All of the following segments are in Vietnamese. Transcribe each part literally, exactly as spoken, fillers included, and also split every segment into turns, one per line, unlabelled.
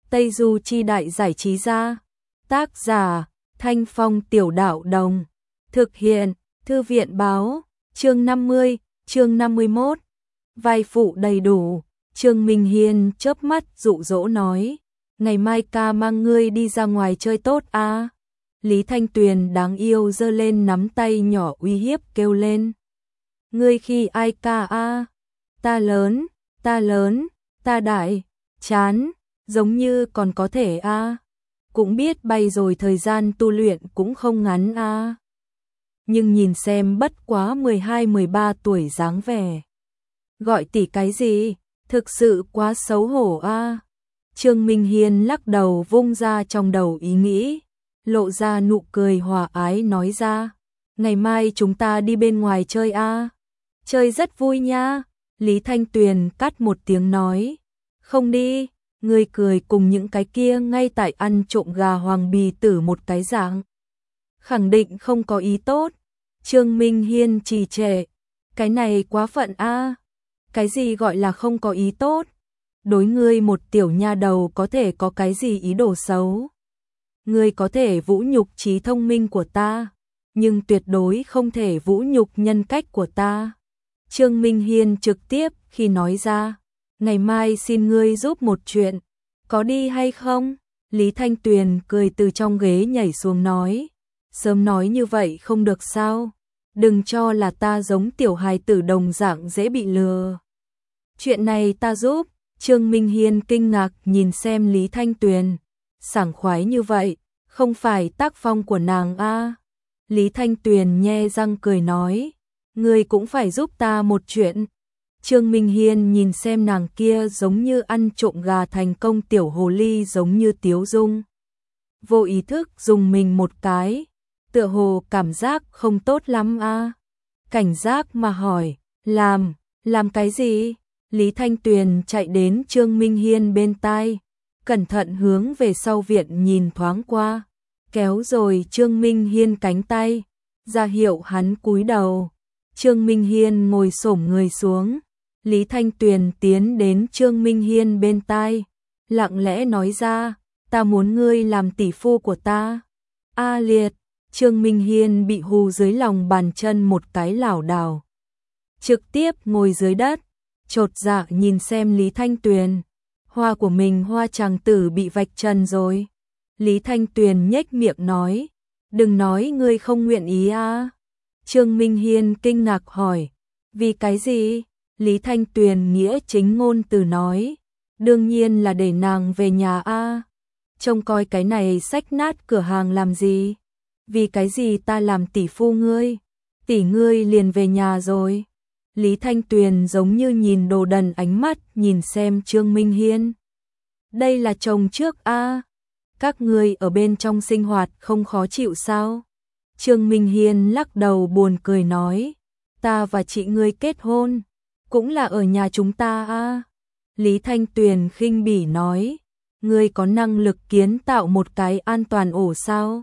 Tây Du Chi Đại Giải Trí Gia. Tác giả Thanh Phong Tiểu Đạo Đồng. Thực hiện Thư viện Báo. Chương năm mươi, chương năm mươi mốt. Vai phụ đầy đủ. Trương Minh Hiên chớp mắt dụ dỗ nói, ngày mai ca mang ngươi đi ra ngoài chơi tốt à? Lý Thanh Tuyền đáng yêu giơ lên nắm tay nhỏ uy hiếp kêu lên. Ngươi khi ai ca a? Ta lớn, ta lớn, ta đại, chán, giống như còn có thể a. Cũng biết bay rồi thời gian tu luyện cũng không ngắn a. Nhưng nhìn xem bất quá mười hai mười ba tuổi dáng vẻ. Gọi tỷ cái gì? Thực sự quá xấu hổ a. Trương Minh Hiên lắc đầu vung ra trong đầu ý nghĩ, lộ ra nụ cười hòa ái nói ra, ngày mai chúng ta đi bên ngoài chơi a. Chơi rất vui nha. Lý Thanh Tuyền cắt một tiếng nói, không đi, ngươi cười cùng những cái kia ngay tại ăn trộm gà hoàng bì tử một cái dạng. Khẳng định không có ý tốt. Trương Minh Hiên trì trệ, cái này quá phận a. Cái gì gọi là không có ý tốt? Đối ngươi một tiểu nha đầu có thể có cái gì ý đồ xấu? Ngươi có thể vũ nhục trí thông minh của ta, nhưng tuyệt đối không thể vũ nhục nhân cách của ta. Trương Minh Hiên trực tiếp khi nói ra, ngày mai xin ngươi giúp một chuyện, có đi hay không? Lý Thanh Tuyền cười từ trong ghế nhảy xuống nói, sớm nói như vậy không được sao? Đừng cho là ta giống tiểu hài tử đồng dạng dễ bị lừa. Chuyện này ta giúp. Trương Minh Hiên kinh ngạc nhìn xem Lý Thanh Tuyền, sảng khoái như vậy, không phải tác phong của nàng a. Lý Thanh Tuyền nhe răng cười nói, ngươi cũng phải giúp ta một chuyện. Trương Minh Hiên nhìn xem nàng kia giống như ăn trộm gà thành công tiểu hồ ly giống như tiếu dung. Vô ý thức dùng mình một cái, tựa hồ cảm giác không tốt lắm a. Cảnh giác mà hỏi, làm, làm cái gì? Lý Thanh Tuyền chạy đến Trương Minh Hiên bên tai, cẩn thận hướng về sau viện nhìn thoáng qua, kéo rồi Trương Minh Hiên cánh tay, ra hiệu hắn cúi đầu. Trương Minh Hiên ngồi xổm người xuống, Lý Thanh Tuyền tiến đến Trương Minh Hiên bên tai, lặng lẽ nói ra, ta muốn ngươi làm tỷ phu của ta. A liệt, Trương Minh Hiên bị hù dưới lòng bàn chân một cái lảo đảo, trực tiếp ngồi dưới đất. Chột dạ nhìn xem Lý Thanh Tuyền, hoa của mình hoa chàng tử bị vạch trần rồi. Lý Thanh Tuyền nhếch miệng nói, đừng nói ngươi không nguyện ý à. Trương Minh Hiên kinh ngạc hỏi, vì cái gì? Lý Thanh Tuyền nghĩa chính ngôn từ nói, đương nhiên là để nàng về nhà a. À. Trông coi cái này xách nát cửa hàng làm gì? Vì cái gì ta làm tỷ phu ngươi? Tỷ ngươi liền về nhà rồi. Lý Thanh Tuyền giống như nhìn đồ đần ánh mắt nhìn xem Trương Minh Hiên. Đây là chồng trước a, à? Các ngươi ở bên trong sinh hoạt không khó chịu sao? Trương Minh Hiên lắc đầu buồn cười nói, ta và chị ngươi kết hôn, cũng là ở nhà chúng ta a. À? Lý Thanh Tuyền khinh bỉ nói, ngươi có năng lực kiến tạo một cái an toàn ổ sao?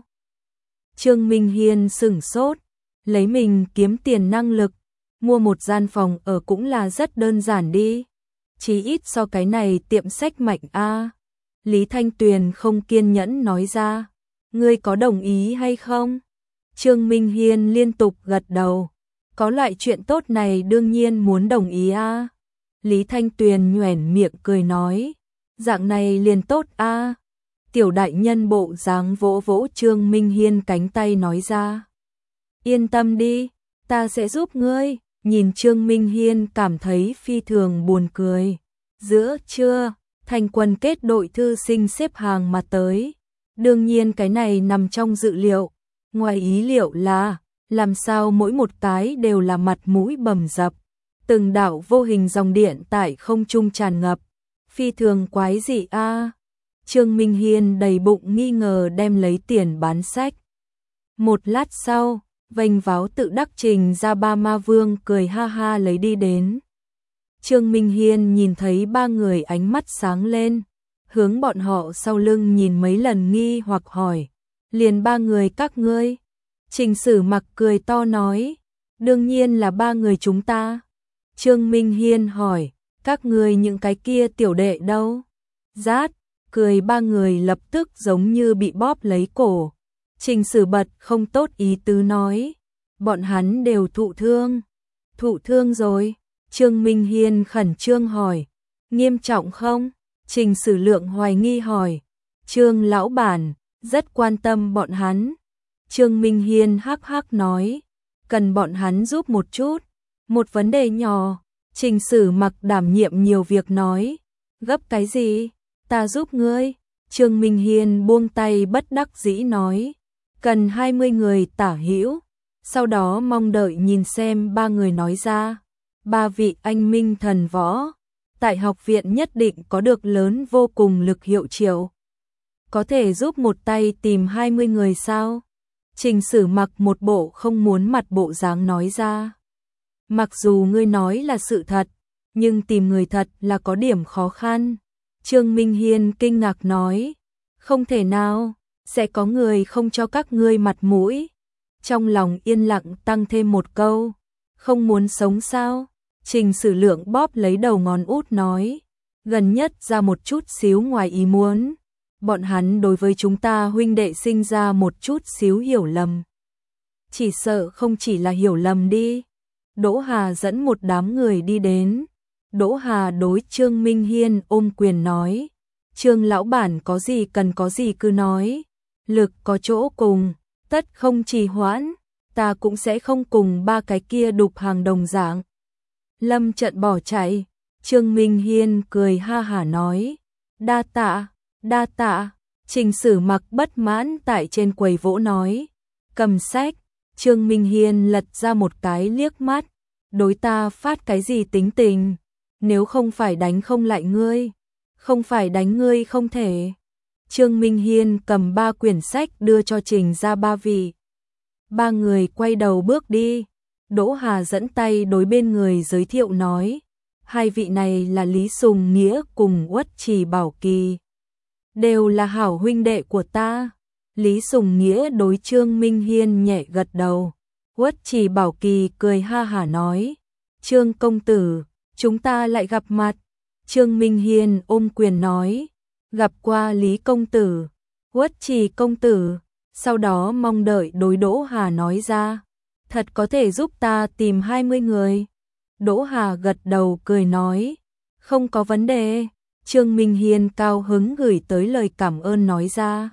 Trương Minh Hiên sửng sốt, lấy mình kiếm tiền năng lực. Mua một gian phòng ở cũng là rất đơn giản đi. Chỉ ít so cái này tiệm sách mạnh a. À. Lý Thanh Tuyền không kiên nhẫn nói ra. Ngươi có đồng ý hay không? Trương Minh Hiên liên tục gật đầu. Có loại chuyện tốt này đương nhiên muốn đồng ý a. À. Lý Thanh Tuyền nhoẻn miệng cười nói. Dạng này liền tốt a. À. Tiểu đại nhân bộ dáng vỗ vỗ Trương Minh Hiên cánh tay nói ra. Yên tâm đi, ta sẽ giúp ngươi. Nhìn Trương Minh Hiên cảm thấy phi thường buồn cười. Giữa trưa, thành quân kết đội thư sinh xếp hàng mà tới. Đương nhiên cái này nằm trong dự liệu. Ngoài ý liệu là, làm sao mỗi một cái đều là mặt mũi bầm dập. Từng đạo vô hình dòng điện tại không trung tràn ngập. Phi thường quái dị a. À. Trương Minh Hiên đầy bụng nghi ngờ đem lấy tiền bán sách. Một lát sau, vênh váo tự đắc trình ra ba ma vương cười ha ha lấy đi đến. Trương Minh Hiên nhìn thấy ba người ánh mắt sáng lên, hướng bọn họ sau lưng nhìn mấy lần nghi hoặc hỏi, liền ba người các ngươi? Trình Sử Mặc cười to nói, đương nhiên là ba người chúng ta. Trương Minh Hiên hỏi, các ngươi những cái kia tiểu đệ đâu? Rát, cười ba người lập tức giống như bị bóp lấy cổ. Trình Sử bật không tốt ý tứ nói, bọn hắn đều thụ thương. Thụ thương rồi? Trương Minh Hiên khẩn trương hỏi. Nghiêm trọng không? Trình Sử Lượng hoài nghi hỏi. Trương lão bản rất quan tâm bọn hắn. Trương Minh Hiên hắc hắc nói, cần bọn hắn giúp một chút, một vấn đề nhỏ. Trình Sử Mặc đảm nhiệm nhiều việc nói, gấp cái gì? Ta giúp ngươi. Trương Minh Hiên buông tay bất đắc dĩ nói, cần hai mươi người tả hữu. Sau đó mong đợi nhìn xem ba người nói ra, ba vị anh minh thần võ, tại học viện nhất định có được lớn vô cùng lực hiệu triệu. Có thể giúp một tay tìm hai mươi người sao? Trình Sử Mặc một bộ không muốn mặt bộ dáng nói ra. Mặc dù ngươi nói là sự thật, nhưng tìm người thật là có điểm khó khăn. Trương Minh Hiên kinh ngạc nói, không thể nào, sẽ có người không cho các ngươi mặt mũi. Trong lòng yên lặng tăng thêm một câu, không muốn sống sao? Trình Sử Lượng bóp lấy đầu ngón út nói, gần nhất ra một chút xíu ngoài ý muốn. Bọn hắn đối với chúng ta huynh đệ sinh ra một chút xíu hiểu lầm. Chỉ sợ không chỉ là hiểu lầm đi. Đỗ Hà dẫn một đám người đi đến. Đỗ Hà đối Trương Minh Hiên ôm quyền nói, Trương lão bản có gì cần có gì cứ nói. Lực có chỗ cùng, tất không trì hoãn. Ta cũng sẽ không cùng ba cái kia đục hàng đồng dạng. Lâm Trận bỏ chạy. Trương Minh Hiên cười ha hả nói, đa tạ. Đa tạ. Trình Sử Mặc bất mãn tại trên quầy vỗ nói, cầm sách. Trương Minh Hiên lật ra một cái liếc mắt, đối ta phát cái gì tính tình, nếu không phải đánh không lại ngươi, không phải đánh ngươi không thể. Trương Minh Hiên cầm ba quyển sách đưa cho Trình ra ba vị. Ba người quay đầu bước đi. Đỗ Hà dẫn tay đối bên người giới thiệu nói, hai vị này là Lý Sùng Nghĩa cùng Uất Trì Bảo Kỳ, đều là hảo huynh đệ của ta. Lý Sùng Nghĩa đối Trương Minh Hiên nhẹ gật đầu. Uất Trì Bảo Kỳ cười ha hả nói, Trương công tử, chúng ta lại gặp mặt. Trương Minh Hiên ôm quyền nói, gặp qua Lý công tử, Uất Trì công tử. Sau đó mong đợi đối Đỗ Hà nói ra, thật có thể giúp ta tìm hai mươi người. Đỗ Hà gật đầu cười nói, không có vấn đề. Trương Minh Hiên cao hứng gửi tới lời cảm ơn nói ra,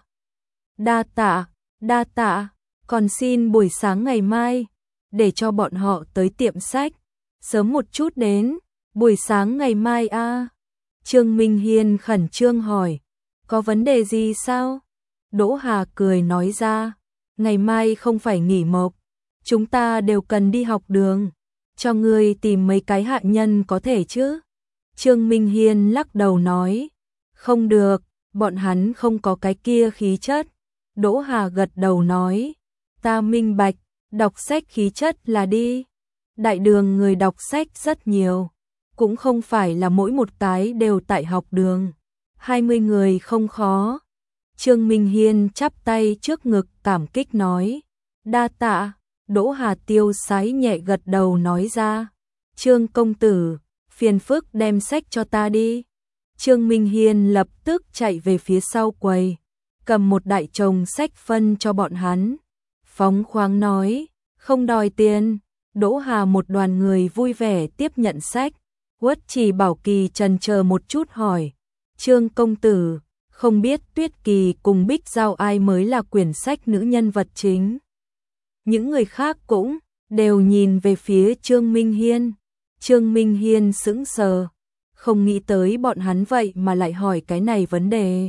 đa tạ, đa tạ, còn xin buổi sáng ngày mai, để cho bọn họ tới tiệm sách, sớm một chút đến, buổi sáng ngày mai a. À? Trương Minh Hiên khẩn trương hỏi, có vấn đề gì sao? Đỗ Hà cười nói ra, ngày mai không phải nghỉ mộc, chúng ta đều cần đi học đường, cho ngươi tìm mấy cái hạ nhân có thể chứ? Trương Minh Hiên lắc đầu nói, không được, bọn hắn không có cái kia khí chất. Đỗ Hà gật đầu nói, ta minh bạch, đọc sách khí chất là đi. Đại đường người đọc sách rất nhiều, cũng không phải là mỗi một cái đều tại học đường. hai mươi người không khó. Trương Minh Hiên chắp tay trước ngực cảm kích nói, đa tạ. Đỗ Hà tiêu sái nhẹ gật đầu nói ra, Trương công tử, phiền phức đem sách cho ta đi. Trương Minh Hiên lập tức chạy về phía sau quầy, cầm một đại chồng sách phân cho bọn hắn. Phóng khoáng nói, không đòi tiền. Đỗ Hà một đoàn người vui vẻ tiếp nhận sách. Uất Trì Bảo Kỳ chần chờ một chút hỏi, Trương công tử, không biết Tuyết Kỳ cùng Bích Giao ai mới là quyển sách nữ nhân vật chính? Những người khác cũng đều nhìn về phía Trương Minh Hiên. Trương Minh Hiên sững sờ, không nghĩ tới bọn hắn vậy mà lại hỏi cái này vấn đề.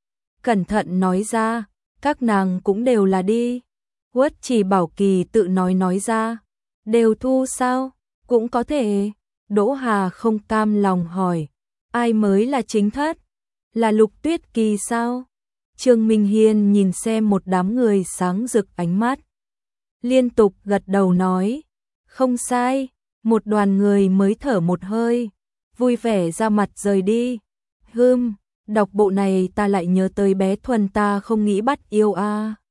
Cẩn thận nói ra, các nàng cũng đều là đi. Uất Trì Bảo Kỳ tự nói nói ra, đều thu sao? Cũng có thể. Đỗ Hà không cam lòng hỏi, ai mới là chính thất? Là Lục Tuyết Kỳ sao? Trương Minh Hiên nhìn xem một đám người sáng rực ánh mắt, liên tục gật đầu nói, không sai. Một đoàn người mới thở một hơi, vui vẻ ra mặt rời đi. Hừm, đọc bộ này ta lại nhớ tới bé Thuần ta không nghĩ bắt yêu a. À.